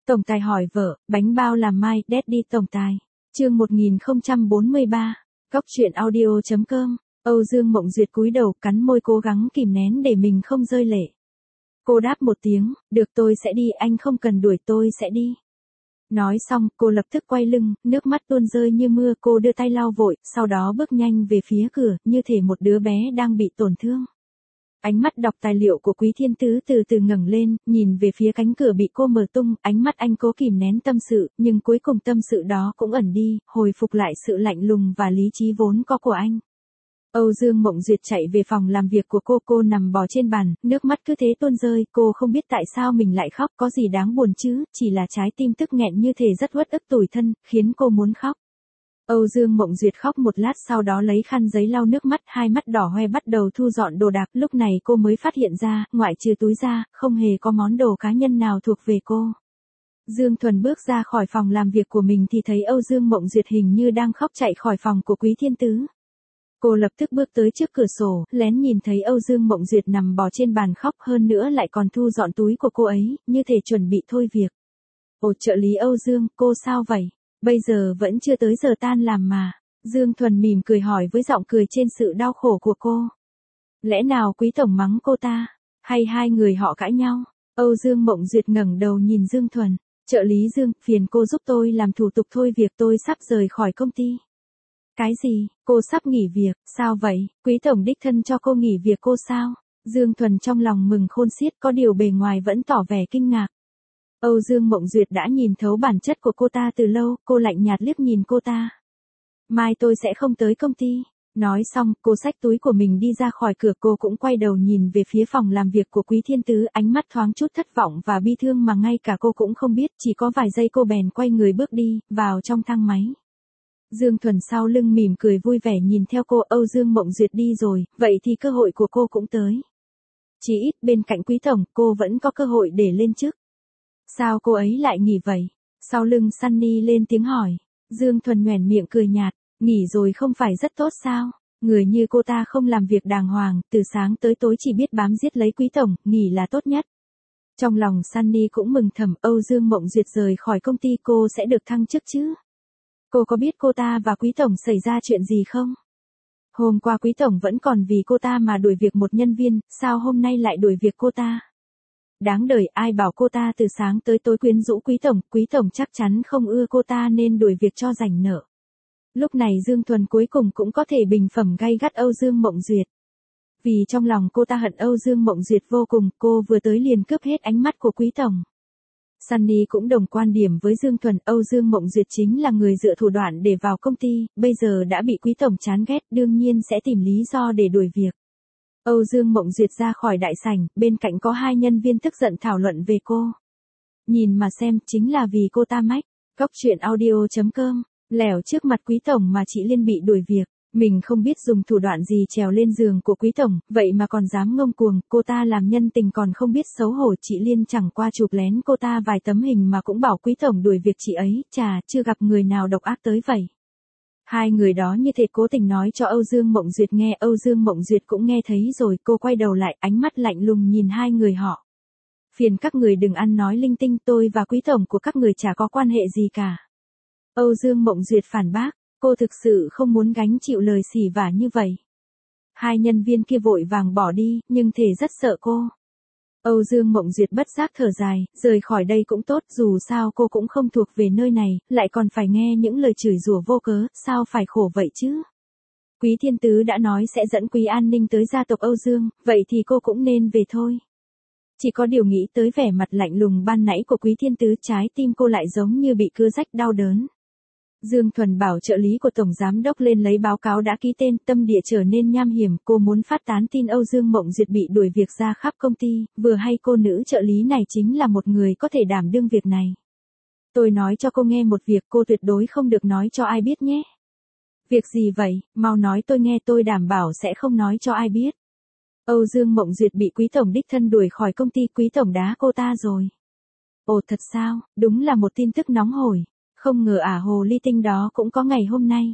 Tổng tài hỏi vợ, bánh bao làm mai, Daddy tổng tài. Chương 1043. Góc truyện audio.com. Âu Dương Mộng Duyệt cúi đầu, cắn môi cố gắng kìm nén để mình không rơi lệ. Cô đáp một tiếng, được tôi sẽ đi, anh không cần đuổi, tôi sẽ đi. Nói xong, cô lập tức quay lưng, nước mắt tuôn rơi như mưa, cô đưa tay lau vội, sau đó bước nhanh về phía cửa, như thể một đứa bé đang bị tổn thương. Ánh mắt đọc tài liệu của Quý Thiên Tứ từ từ ngẩng lên, nhìn về phía cánh cửa bị cô mở tung, ánh mắt anh cố kìm nén tâm sự, nhưng cuối cùng tâm sự đó cũng ẩn đi, hồi phục lại sự lạnh lùng và lý trí vốn có của anh. Âu Dương Mộng Duyệt chạy về phòng làm việc của cô nằm bò trên bàn, nước mắt cứ thế tuôn rơi, cô không biết tại sao mình lại khóc, có gì đáng buồn chứ, chỉ là trái tim tức nghẹn như thể rất uất ức tủi thân, khiến cô muốn khóc. Âu Dương Mộng Duyệt khóc một lát sau đó lấy khăn giấy lau nước mắt, hai mắt đỏ hoe bắt đầu thu dọn đồ đạc, lúc này cô mới phát hiện ra, ngoại trừ túi ra, không hề có món đồ cá nhân nào thuộc về cô. Dương Thuần bước ra khỏi phòng làm việc của mình thì thấy Âu Dương Mộng Duyệt hình như đang khóc chạy khỏi phòng của Quý Thiên Tứ. Cô lập tức bước tới trước cửa sổ, lén nhìn thấy Âu Dương Mộng Duyệt nằm bò trên bàn khóc, hơn nữa lại còn thu dọn túi của cô ấy, như thể chuẩn bị thôi việc. Ồ, trợ lý Âu Dương, cô sao vậy? Bây giờ vẫn chưa tới giờ tan làm mà. Dương Thuần mỉm cười hỏi với giọng cười trên sự đau khổ của cô. Lẽ nào Quý tổng mắng cô ta? Hay hai người họ cãi nhau? Âu Dương Mộng Duyệt ngẩng đầu nhìn Dương Thuần. Trợ lý Dương, phiền cô giúp tôi làm thủ tục thôi việc, tôi sắp rời khỏi công ty. Cái gì? Cô sắp nghỉ việc, sao vậy? Quý tổng đích thân cho cô nghỉ việc cô sao? Dương Thuần trong lòng mừng khôn xiết, có điều bề ngoài vẫn tỏ vẻ kinh ngạc. Âu Dương Mộng Duyệt đã nhìn thấu bản chất của cô ta từ lâu, cô lạnh nhạt liếc nhìn cô ta. Mai tôi sẽ không tới công ty. Nói xong, cô xách túi của mình đi ra khỏi cửa, cô cũng quay đầu nhìn về phía phòng làm việc của Quý Thiên Tứ, ánh mắt thoáng chút thất vọng và bi thương mà ngay cả cô cũng không biết, chỉ có vài giây cô bèn quay người bước đi, vào trong thang máy. Dương Thuần sau lưng mỉm cười vui vẻ nhìn theo cô. Âu Dương Mộng Duyệt đi rồi, vậy thì cơ hội của cô cũng tới. Chỉ ít bên cạnh Quý tổng, cô vẫn có cơ hội để lên chức. Sao cô ấy lại nghỉ vậy? Sau lưng Sunny lên tiếng hỏi. Dương Thuần nhoẻn miệng cười nhạt, nghỉ rồi không phải rất tốt sao? Người như cô ta không làm việc đàng hoàng, từ sáng tới tối chỉ biết bám giết lấy Quý tổng, nghỉ là tốt nhất. Trong lòng Sunny cũng mừng thầm, Âu Dương Mộng Duyệt rời khỏi công ty cô sẽ được thăng chức chứ? Cô có biết cô ta và Quý tổng xảy ra chuyện gì không? Hôm qua Quý tổng vẫn còn vì cô ta mà đuổi việc một nhân viên, sao hôm nay lại đuổi việc cô ta? Đáng đời, ai bảo cô ta từ sáng tới tối quyến rũ Quý tổng chắc chắn không ưa cô ta nên đuổi việc cho rảnh nợ. Lúc này Dương Thuần cuối cùng cũng có thể bình phẩm gay gắt Âu Dương Mộng Duyệt. Vì trong lòng cô ta hận Âu Dương Mộng Duyệt vô cùng, cô vừa tới liền cướp hết ánh mắt của Quý tổng. Sunny cũng đồng quan điểm với Dương Thuần, Âu Dương Mộng Duyệt chính là người dựa thủ đoạn để vào công ty, bây giờ đã bị Quý tổng chán ghét, đương nhiên sẽ tìm lý do để đuổi việc. Âu Dương Mộng Duyệt ra khỏi đại sảnh, bên cạnh có hai nhân viên tức giận thảo luận về cô. Nhìn mà xem, chính là vì cô ta mách. Góc truyện audio.com. Lẻo trước mặt Quý tổng mà chị Liên bị đuổi việc. Mình không biết dùng thủ đoạn gì trèo lên giường của Quý tổng, vậy mà còn dám ngông cuồng, cô ta làm nhân tình còn không biết xấu hổ. Chị Liên chẳng qua chụp lén cô ta vài tấm hình mà cũng bảo Quý tổng đuổi việc chị ấy, chà, chưa gặp người nào độc ác tới vậy. Hai người đó như thể cố tình nói cho Âu Dương Mộng Duyệt nghe, Âu Dương Mộng Duyệt cũng nghe thấy rồi, cô quay đầu lại, ánh mắt lạnh lùng nhìn hai người họ. Phiền các người đừng ăn nói linh tinh, tôi và Quý tổng của các người chả có quan hệ gì cả. Âu Dương Mộng Duyệt phản bác, cô thực sự không muốn gánh chịu lời xỉ vả như vậy. Hai nhân viên kia vội vàng bỏ đi, nhưng thể rất sợ cô. Âu Dương Mộng Duyệt bất giác thở dài, rời khỏi đây cũng tốt, dù sao cô cũng không thuộc về nơi này, lại còn phải nghe những lời chửi rủa vô cớ, sao phải khổ vậy chứ? Quý Thiên Tứ đã nói sẽ dẫn Quý An Ninh tới gia tộc Âu Dương, vậy thì cô cũng nên về thôi. Chỉ có điều nghĩ tới vẻ mặt lạnh lùng ban nãy của Quý Thiên Tứ, trái tim cô lại giống như bị cưa rách đau đớn. Dương Thuần bảo trợ lý của Tổng Giám Đốc lên lấy báo cáo đã ký tên, tâm địa trở nên nham hiểm, cô muốn phát tán tin Âu Dương Mộng Duyệt bị đuổi việc ra khắp công ty, vừa hay cô nữ trợ lý này chính là một người có thể đảm đương việc này. Tôi nói cho cô nghe một việc, cô tuyệt đối không được nói cho ai biết nhé. Việc gì vậy, mau nói tôi nghe, tôi đảm bảo sẽ không nói cho ai biết. Âu Dương Mộng Duyệt bị Quý tổng đích thân đuổi khỏi công ty, Quý tổng đá cô ta rồi. Ồ thật sao, đúng là một tin tức nóng hổi. Không ngờ hồ ly tinh đó cũng có ngày hôm nay.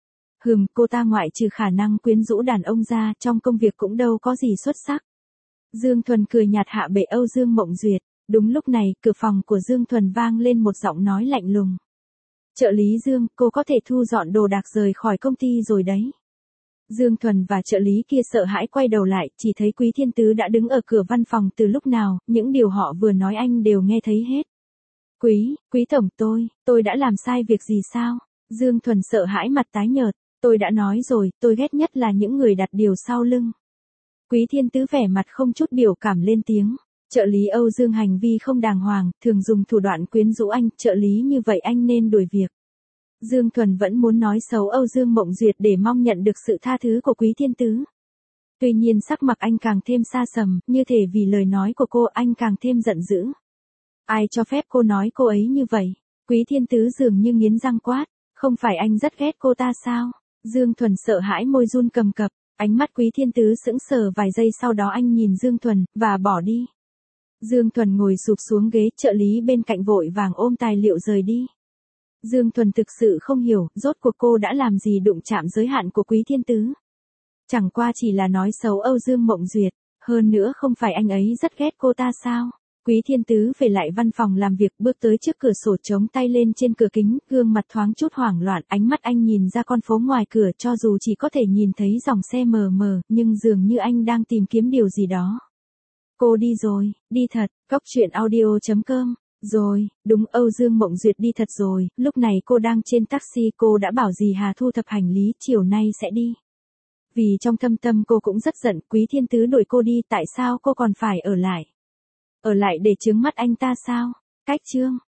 Cô ta ngoại trừ khả năng quyến rũ đàn ông ra, trong công việc cũng đâu có gì xuất sắc. Dương Thuần cười nhạt hạ bệ Âu Dương Mộng Duyệt. Đúng lúc này, cửa phòng của Dương Thuần vang lên một giọng nói lạnh lùng. Trợ lý Dương, cô có thể thu dọn đồ đạc rời khỏi công ty rồi đấy. Dương Thuần và trợ lý kia sợ hãi quay đầu lại, chỉ thấy Quý Thiên Tứ đã đứng ở cửa văn phòng từ lúc nào, những điều họ vừa nói anh đều nghe thấy hết. Quý tổng tôi đã làm sai việc gì sao? Dương Thuần sợ hãi mặt tái nhợt, tôi đã nói rồi, tôi ghét nhất là những người đặt điều sau lưng. Quý Thiên Tứ vẻ mặt không chút biểu cảm lên tiếng. Trợ lý Âu Dương hành vi không đàng hoàng, thường dùng thủ đoạn quyến rũ anh, trợ lý như vậy anh nên đuổi việc. Dương Thuần vẫn muốn nói xấu Âu Dương Mộng Duyệt để mong nhận được sự tha thứ của Quý Thiên Tứ. Tuy nhiên sắc mặt anh càng thêm xa sầm, như thể vì lời nói của cô anh càng thêm giận dữ. Ai cho phép cô nói cô ấy như vậy? Quý Thiên Tứ dường như nghiến răng quát, không phải anh rất ghét cô ta sao? Dương Thuần sợ hãi môi run cầm cập, ánh mắt Quý Thiên Tứ sững sờ vài giây sau đó anh nhìn Dương Thuần, và bỏ đi. Dương Thuần ngồi sụp xuống ghế, trợ lý bên cạnh vội vàng ôm tài liệu rời đi. Dương Thuần thực sự không hiểu, rốt cuộc cô đã làm gì đụng chạm giới hạn của Quý Thiên Tứ. Chẳng qua chỉ là nói xấu Âu Dương Mộng Duyệt, hơn nữa không phải anh ấy rất ghét cô ta sao? Quý Thiên Tứ về lại văn phòng làm việc, bước tới trước cửa sổ chống tay lên trên cửa kính, gương mặt thoáng chút hoảng loạn, ánh mắt anh nhìn ra con phố ngoài cửa cho dù chỉ có thể nhìn thấy dòng xe mờ mờ, nhưng dường như anh đang tìm kiếm điều gì đó. Cô đi rồi, đi thật, coctruyện.audio.com. Rồi, đúng, Âu Dương Mộng Duyệt đi thật rồi, lúc này cô đang trên taxi, cô đã bảo dì Hà thu thập hành lý, chiều nay sẽ đi. Vì trong thâm tâm cô cũng rất giận, Quý Thiên Tứ đuổi cô đi, tại sao cô còn phải ở lại? Ở lại để chướng mắt anh ta sao? Cách chương